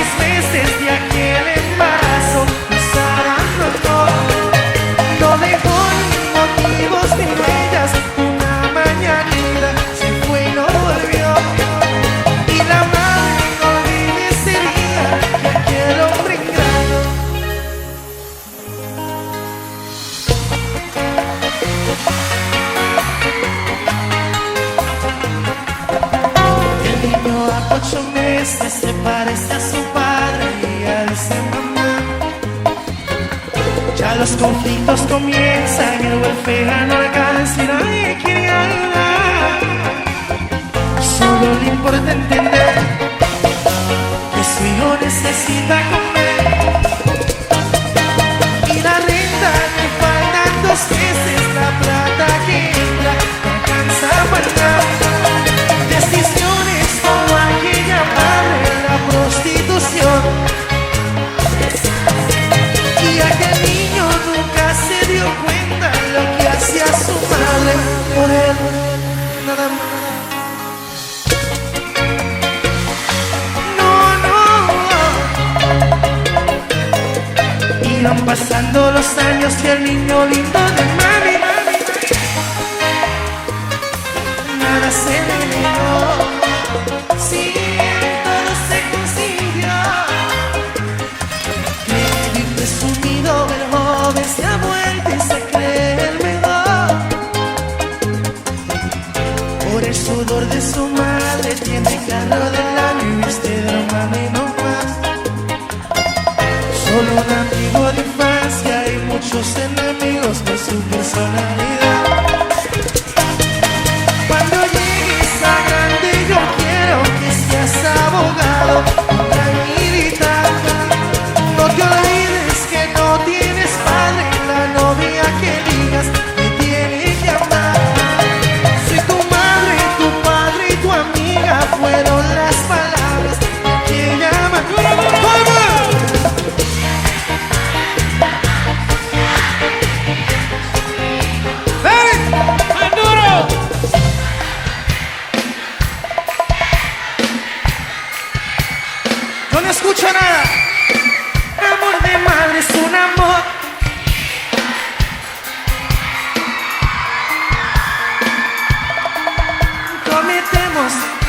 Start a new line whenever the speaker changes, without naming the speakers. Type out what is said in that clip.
meses de aquel embarazo pasaran pronto. No dejó ni motivos ni huellas. Una mañanita se fue y no volvió. Y la madre no olvide ese día que aquel hombre ingrato. El niño a 8 meses se parece a su padre y ella dice mamá. Ya los conflictos comienzan, el welfare no alcanza y nadie quiere ayudar. Solo le importa entender que su hijo necesita comer. Y la renta le faltan 2 meses, la plata que entra no alcanza a pagar. Decisiones como aquella madre en la prostitución. Y aquel niño nunca se dio cuenta lo que hacía su madre por él, nada más. Iban pasando los años y el niño lindo de mami nada se le negó. Sí, todo se consiguió. Bien presumido, el joven se ha vuelto y se cree el mejor. Por el sudor de su madre tiene carro del año y viste de hermano y no más. Solo un amigo de infancia y muchos enemigos por su personalidad. Cuando llegues a grande yo quiero que seas abogado, militar. No te olvides que no tienes padre, la novia que digas te tiene que amar. Soy tu madre, tu padre y tu amiga fueron las palabras que llaman. No le escucho nada. Amor de madre es un amor. Cometemos